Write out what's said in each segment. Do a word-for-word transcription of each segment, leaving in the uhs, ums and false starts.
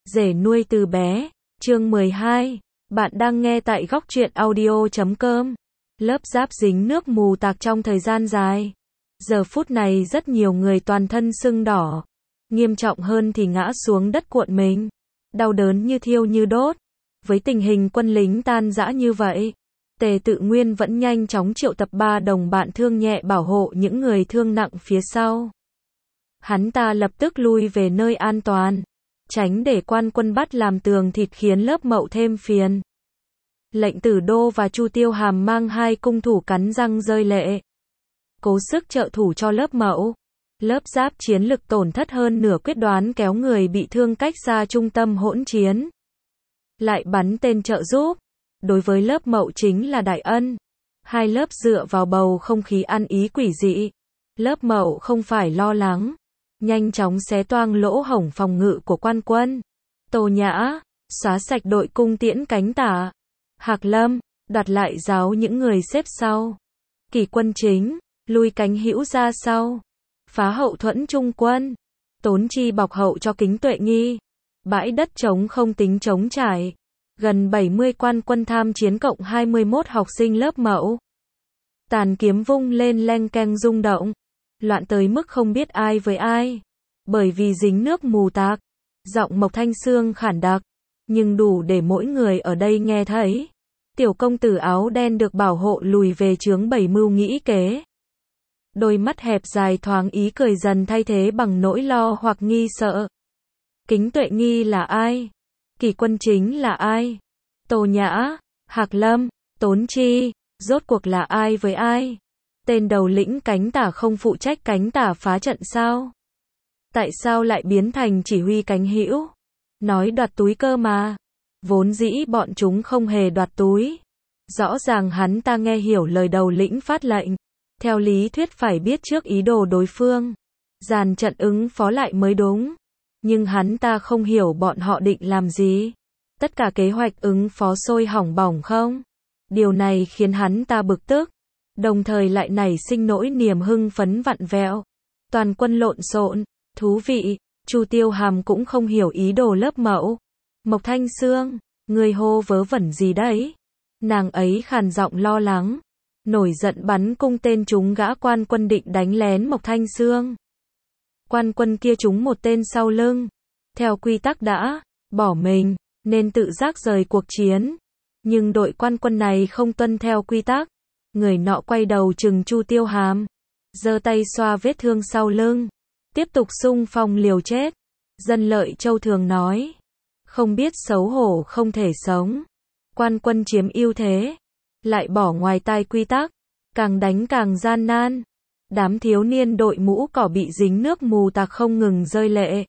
Rể nuôi từ bé, chương mười hai. Bạn đang nghe tại góc truyện audio chấm com. Lớp giáp dính nước mù tạc trong thời gian dài. Giờ phút này rất nhiều người toàn thân sưng đỏ. Nghiêm trọng hơn thì ngã xuống đất cuộn mình. Đau đớn như thiêu như đốt. Với tình hình quân lính tan rã như vậy, Tề Tự Nguyên vẫn nhanh chóng triệu tập ba đồng bạn thương nhẹ bảo hộ những người thương nặng phía sau. Hắn ta lập tức lui về nơi an toàn, tránh để quan quân bắt làm tường thịt khiến lớp Mậu thêm phiền. Lệnh Tử Đô và Chu Tiêu Hàm mang hai cung thủ cắn răng rơi lệ, cố sức trợ thủ cho lớp Mậu. Lớp giáp chiến lực tổn thất hơn nửa quyết đoán kéo người bị thương cách xa trung tâm hỗn chiến, lại bắn tên trợ giúp. Đối với lớp Mậu chính là đại ân. Hai lớp dựa vào bầu không khí ăn ý quỷ dị. Lớp Mậu không phải lo lắng, nhanh chóng xé toang lỗ hổng phòng ngự của quan quân. Tô Nhã xóa sạch đội cung tiễn cánh tả. Hạc Lâm đoạt lại giáo những người xếp sau. Kỷ Quân Chính lui cánh hữu ra sau, phá hậu thuẫn trung quân. Tốn chi bọc hậu cho Kính Tuệ Nghi. Bãi đất trống không tính trống trải. Gần bảy mươi quan quân tham chiến cộng hai mươi mốt học sinh lớp Mậu. Tàn kiếm vung lên leng keng rung động. Loạn tới mức không biết ai với ai. Bởi vì dính nước mù tạc. Giọng Mộc Thanh Xương khản đặc, nhưng đủ để mỗi người ở đây nghe thấy. Tiểu công tử áo đen được bảo hộ lùi về chướng bày mưu nghĩ kế. Đôi mắt hẹp dài thoáng ý cười dần thay thế bằng nỗi lo hoặc nghi sợ. Kính Tuệ Nghi là ai? Kỷ Quân Chính là ai? Tô Nhã, Hạc Lâm, Tốn Chi, rốt cuộc là ai với ai? Tên đầu lĩnh cánh tả không phụ trách cánh tả phá trận sao? Tại sao lại biến thành chỉ huy cánh hữu? Nói đoạt túi cơ mà. Vốn dĩ bọn chúng không hề đoạt túi. Rõ ràng hắn ta nghe hiểu lời đầu lĩnh phát lệnh. Theo lý thuyết phải biết trước ý đồ đối phương, dàn trận ứng phó lại mới đúng. Nhưng hắn ta không hiểu bọn họ định làm gì. Tất cả kế hoạch ứng phó sôi hỏng bỏng không? Điều này khiến hắn ta bực tức, đồng thời lại nảy sinh nỗi niềm hưng phấn vặn vẹo. Toàn quân lộn xộn, thú vị. Chu Tiêu Hàm cũng không hiểu ý đồ lớp Mậu. Mộc Thanh Xương, người hô vớ vẩn gì đấy? Nàng ấy khàn giọng lo lắng, nổi giận bắn cung tên trúng gã quan quân định đánh lén Mộc Thanh Xương. Quan quân kia trúng một tên sau lưng. Theo quy tắc đã bỏ mình, nên tự giác rời cuộc chiến. Nhưng đội quan quân này không tuân theo quy tắc. Người nọ quay đầu trừng Chu Tiêu Hàm, giơ tay xoa vết thương sau lưng, tiếp tục xung phong liều chết. Dân Lợi Châu thường nói, không biết xấu hổ không thể sống. Quan quân chiếm ưu thế, lại bỏ ngoài tai quy tắc, càng đánh càng gian nan. Đám thiếu niên đội mũ cỏ bị dính nước mù tạc không ngừng rơi lệ.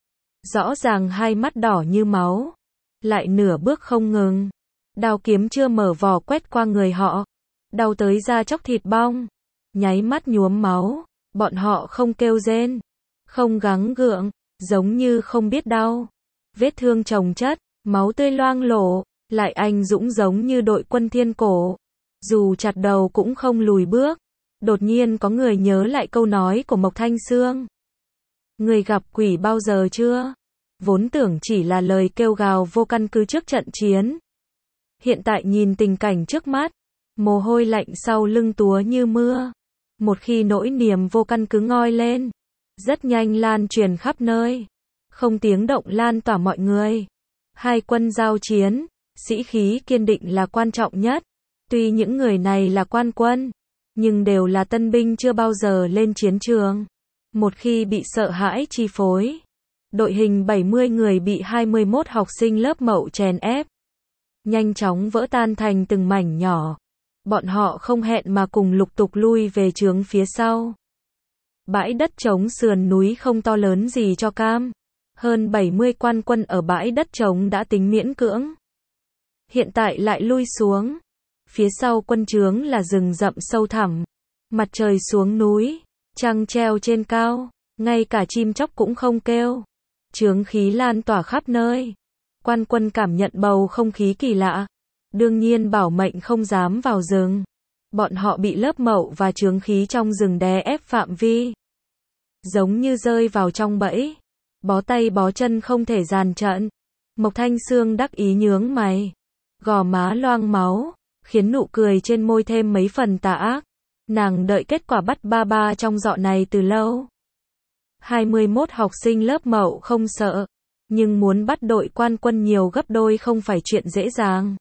Rõ ràng hai mắt đỏ như máu, lại nửa bước không ngừng. Đao kiếm chưa mở vỏ quét qua người họ, đau tới da chóc thịt bong, nháy mắt nhuốm máu. Bọn họ không kêu rên, không gắng gượng, giống như không biết đau. Vết thương chồng chất, máu tươi loang lổ, lại anh dũng giống như đội quân thiên cổ. Dù chặt đầu cũng không lùi bước. Đột nhiên có người nhớ lại câu nói của Mộc Thanh Xương. Người gặp quỷ bao giờ chưa? Vốn tưởng chỉ là lời kêu gào vô căn cứ trước trận chiến. Hiện tại nhìn tình cảnh trước mắt, mồ hôi lạnh sau lưng túa như mưa. Một khi nỗi niềm vô căn cứ ngoi lên, rất nhanh lan truyền khắp nơi, không tiếng động lan tỏa mọi người. Hai quân giao chiến, sĩ khí kiên định là quan trọng nhất. Tuy những người này là quan quân, nhưng đều là tân binh chưa bao giờ lên chiến trường. Một khi bị sợ hãi chi phối, đội hình bảy mươi người bị hai mươi mốt học sinh lớp Mậu chèn ép, nhanh chóng vỡ tan thành từng mảnh nhỏ. Bọn họ không hẹn mà cùng lục tục lui về chướng phía sau. Bãi đất trống sườn núi không to lớn gì cho cam. Hơn bảy mươi quan quân ở bãi đất trống đã tính miễn cưỡng. Hiện tại lại lui xuống. Phía sau quân trướng là rừng rậm sâu thẳm. Mặt trời xuống núi, trăng treo trên cao, ngay cả chim chóc cũng không kêu. Chướng khí lan tỏa khắp nơi. Quan quân cảm nhận bầu không khí kỳ lạ. Đương nhiên bảo mệnh không dám vào rừng. Bọn họ bị lớp Mậu và chướng khí trong rừng đè ép phạm vi. Giống như rơi vào trong bẫy. Bó tay bó chân không thể dàn trận. Mộc Thanh Sương đắc ý nhướng mày, gò má loang máu, khiến nụ cười trên môi thêm mấy phần tà ác. Nàng đợi kết quả bắt ba ba trong dọ này từ lâu. hai mươi mốt học sinh lớp Mậu không sợ, nhưng muốn bắt đội quan quân nhiều gấp đôi không phải chuyện dễ dàng.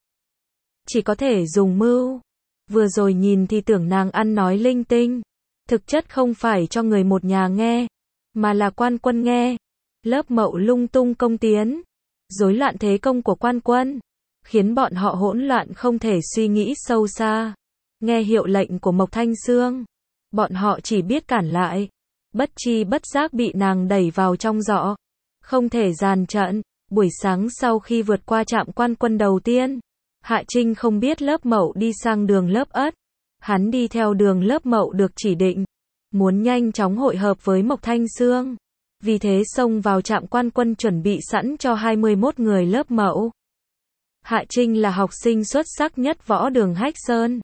Chỉ có thể dùng mưu. Vừa rồi nhìn thì tưởng nàng ăn nói linh tinh, thực chất không phải cho người một nhà nghe, mà là quan quân nghe. Lớp Mậu lung tung công tiến, rối loạn thế công của quan quân, khiến bọn họ hỗn loạn không thể suy nghĩ sâu xa. Nghe hiệu lệnh của Mộc Thanh Sương, bọn họ chỉ biết cản lại, bất chi bất giác bị nàng đẩy vào trong giọ, không thể dàn trận. Buổi sáng sau khi vượt qua trạm quan quân đầu tiên, Hạ Trinh không biết lớp Mậu đi sang đường lớp Ất, hắn đi theo đường lớp Mậu được chỉ định, muốn nhanh chóng hội hợp với Mộc Thanh Sương, vì thế xông vào trạm quan quân chuẩn bị sẵn cho hai mươi mốt người lớp Mậu. Hạ Trinh là học sinh xuất sắc nhất võ đường Hách Sơn,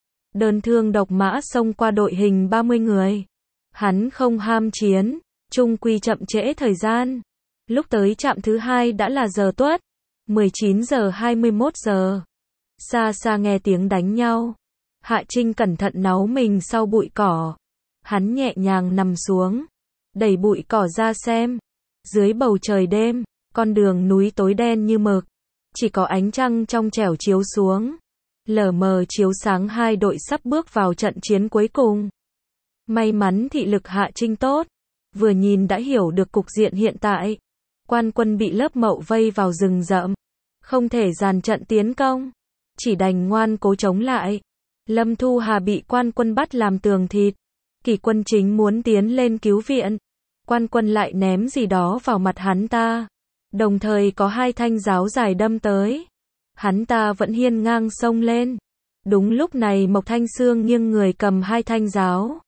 đơn thương độc mã xông qua đội hình ba mươi người. Hắn không ham chiến, chung quy chậm trễ thời gian. Lúc tới trạm thứ hai đã là giờ tuất, mười chín giờ hai mươi mốt giờ. Xa xa nghe tiếng đánh nhau. Hạ Trinh cẩn thận náu mình sau bụi cỏ. Hắn nhẹ nhàng nằm xuống, đẩy bụi cỏ ra xem. Dưới bầu trời đêm, con đường núi tối đen như mực, chỉ có ánh trăng trong trẻo chiếu xuống, lờ mờ chiếu sáng hai đội sắp bước vào trận chiến cuối cùng. May mắn thị lực Hạ Trinh tốt, vừa nhìn đã hiểu được cục diện hiện tại. Quan quân bị lớp Mậu vây vào rừng rậm, không thể dàn trận tiến công, chỉ đành ngoan cố chống lại. Lâm Thu Hà bị quan quân bắt làm tường thịt, Kỷ Quân Chính muốn tiến lên cứu viện, quan quân lại ném gì đó vào mặt hắn ta, đồng thời có hai thanh giáo dài đâm tới. Hắn ta vẫn hiên ngang xông lên. Đúng lúc này Mộc Thanh Sương nghiêng người cầm hai thanh giáo,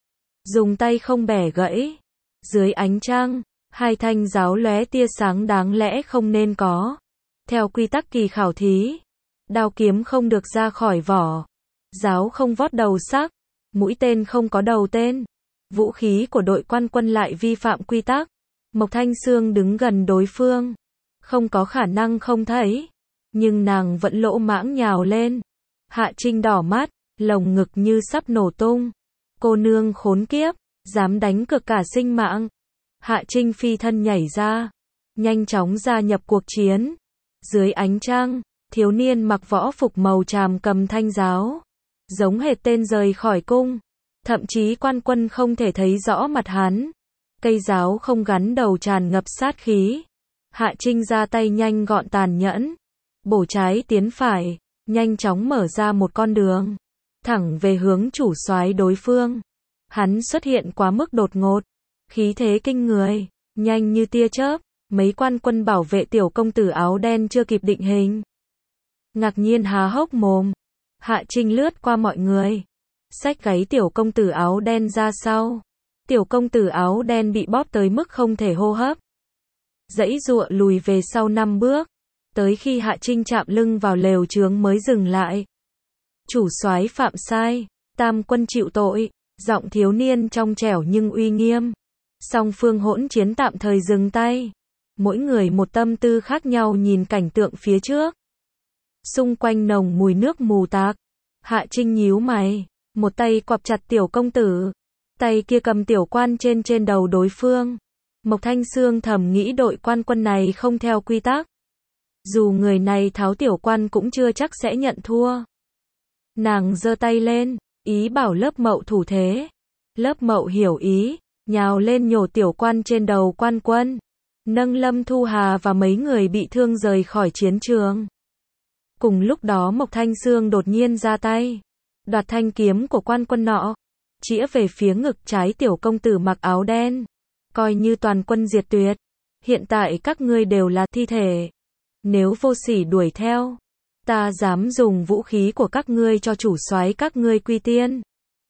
dùng tay không bẻ gãy. Dưới ánh trăng, hai thanh giáo lóe tia sáng đáng lẽ không nên có. Theo quy tắc kỳ khảo thí, đao kiếm không được ra khỏi vỏ, giáo không vót đầu sắc, mũi tên không có đầu tên. Vũ khí của đội quan quân lại vi phạm quy tắc. Mộc Thanh Sương đứng gần đối phương, không có khả năng không thấy, nhưng nàng vẫn lỗ mãng nhào lên. Hạ Trinh đỏ mắt, lồng ngực như sắp nổ tung. Cô nương khốn kiếp, dám đánh cược cả sinh mạng. Hạ Trinh phi thân nhảy ra, nhanh chóng gia nhập cuộc chiến. Dưới ánh trăng, thiếu niên mặc võ phục màu tràm cầm thanh giáo, giống hệt tên rời khỏi cung. Thậm chí quan quân không thể thấy rõ mặt hắn. Cây giáo không gắn đầu tràn ngập sát khí. Hạ Trinh ra tay nhanh gọn tàn nhẫn, bổ trái tiến phải, nhanh chóng mở ra một con đường, thẳng về hướng chủ soái đối phương. Hắn xuất hiện quá mức đột ngột, khí thế kinh người, nhanh như tia chớp. Mấy quan quân bảo vệ tiểu công tử áo đen chưa kịp định hình, ngạc nhiên há hốc mồm. Hạ Trinh lướt qua mọi người, xách gáy tiểu công tử áo đen ra sau. Tiểu công tử áo đen bị bóp tới mức không thể hô hấp, giãy giụa lùi về sau năm bước, tới khi Hạ Trinh chạm lưng vào lều chướng mới dừng lại. Chủ soái phạm sai, tam quân chịu tội. Giọng thiếu niên trong trẻo nhưng uy nghiêm. Song phương hỗn chiến tạm thời dừng tay, mỗi người một tâm tư khác nhau nhìn cảnh tượng phía trước. Xung quanh nồng mùi nước mù tạc. Hạ Trinh nhíu mày, một tay quặp chặt tiểu công tử, tay kia cầm tiểu quan trên trên đầu đối phương. Mộc Thanh Sương thầm nghĩ đội quan quân này không theo quy tắc, dù người này tháo tiểu quan cũng chưa chắc sẽ nhận thua. Nàng giơ tay lên, ý bảo lớp Mậu thủ thế. Lớp Mậu hiểu ý, nhào lên nhổ tiểu quan trên đầu quan quân, nâng Lâm Thu Hà và mấy người bị thương rời khỏi chiến trường. Cùng lúc đó Mộc Thanh Sương đột nhiên ra tay, đoạt thanh kiếm của quan quân nọ, chĩa về phía ngực trái tiểu công tử mặc áo đen. Coi như toàn quân diệt tuyệt, hiện tại các ngươi đều là thi thể. Nếu vô sỉ đuổi theo, ta dám dùng vũ khí của các ngươi cho chủ soái các ngươi quy tiên.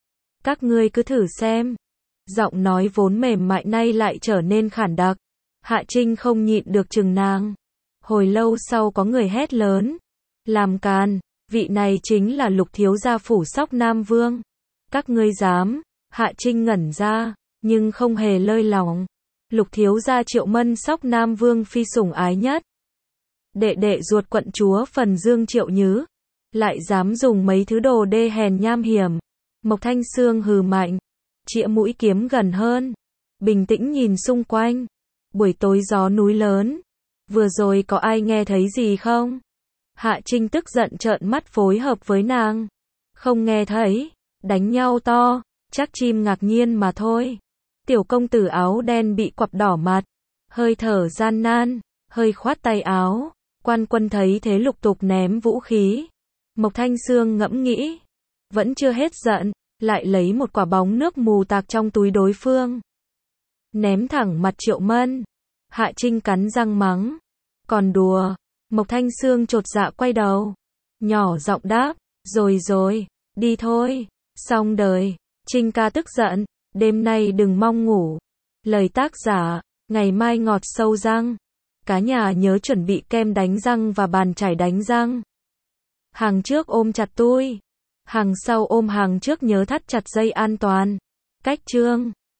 Các ngươi cứ thử xem. Giọng nói vốn mềm mại nay lại trở nên khản đặc. Hạ Trinh không nhịn được chừng nàng. Hồi lâu sau có người hét lớn, làm càn, vị này chính là Lục thiếu gia phủ Sóc Nam Vương. Các ngươi dám? Hạ Trinh ngẩn ra, nhưng không hề lơi lỏng. Lục thiếu gia Triệu Mân Sóc Nam Vương phi sủng ái nhất, đệ đệ ruột quận chúa Phần Dương Triệu Nhứ, lại dám dùng mấy thứ đồ đê hèn nham hiểm. Mộc Thanh Sương hừ mạnh, chĩa mũi kiếm gần hơn, bình tĩnh nhìn xung quanh. Buổi tối gió núi lớn, vừa rồi có ai nghe thấy gì không? Hạ Trinh tức giận trợn mắt phối hợp với nàng. Không nghe thấy, đánh nhau to, chắc chim ngạc nhiên mà thôi. Tiểu công tử áo đen bị quặp đỏ mặt, hơi thở gian nan, hơi khoát tay áo. Quan Quân thấy thế lục tục ném vũ khí. Mộc Thanh Sương ngẫm nghĩ, vẫn chưa hết giận, lại lấy một quả bóng nước mù tạc trong túi đối phương, ném thẳng mặt Triệu Mân. Hạ Trinh cắn răng mắng, còn đùa. Mộc Thanh Sương chột dạ quay đầu, nhỏ giọng đáp, rồi rồi, đi thôi, xong đời. Trinh ca tức giận, đêm nay đừng mong ngủ. Lời tác giả, ngày mai ngọt sâu răng. Cả nhà nhớ chuẩn bị kem đánh răng và bàn chải đánh răng. Hàng trước ôm chặt tôi, hàng sau ôm hàng trước, nhớ thắt chặt dây an toàn. Cách chương